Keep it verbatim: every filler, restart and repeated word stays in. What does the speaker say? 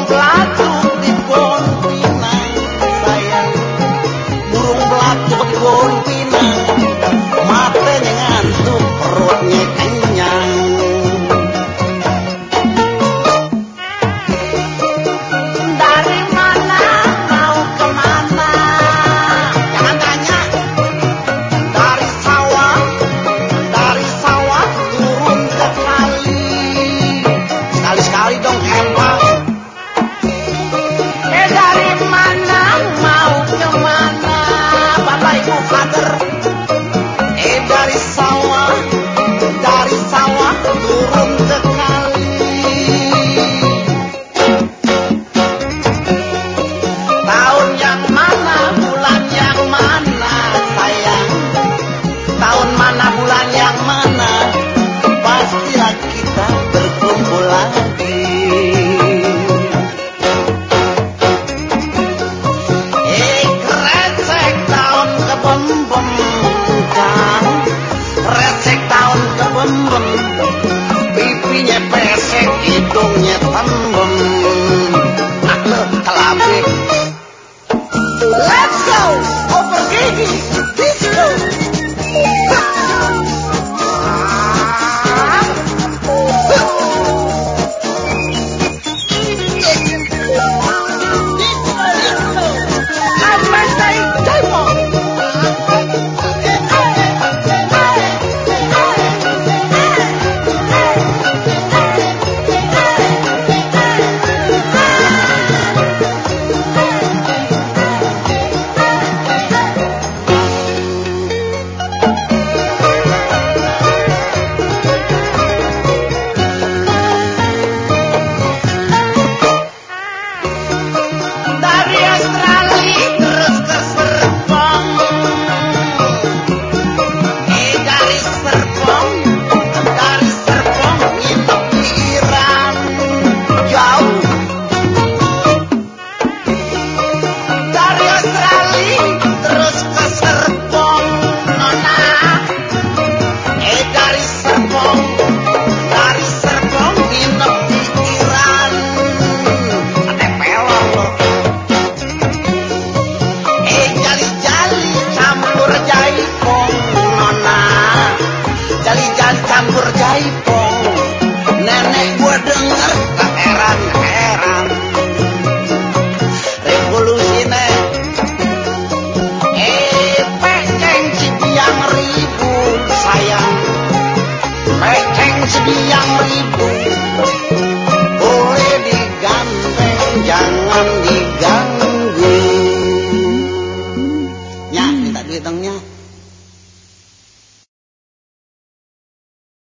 belatuk di pohon pinang sayang, burung belatuk di pohon pinang, matanya ngantuk perutnya kenyang. Dari mana mau kemana? Jangan tanya. Dari sawah, dari sawah turun ke kali. Sekali-sekali dong empang. Eh dari mana mau kemana? Bapak Ibu Kader. Eh dari sawah, dari sawah turun ke kali. Tahun yang mana, bulan yang mana sayang? Tahun mana, bulan yang mana? Pastilah kita berkumpul lagi. Eh krecek tahun kebembem kan, krecek tahun kebembem, pipinya pesek, hidungnya tembem. Nak lo kelabik. Let's go over gigi disco. Dari Australia terus ke Serpong. Eh dari Serpong, dari Serpong nginep di Iran. Jauh. Dari Australia terus ke Serpong, Nona. Eh dari Serpong, dari Serpong nginep di Iran. Ate pelor lo. Eh jali-jali campur jaipong, Nona. Jali-jali campur jaipong. Nenek gua denger keheran-heran. Revolusi nek. Eh peceng sebiang ribu sayang, peceng sebiang ribu. Boleh digandeng, jangan diganggu. Nya, minta duit dong, Nya.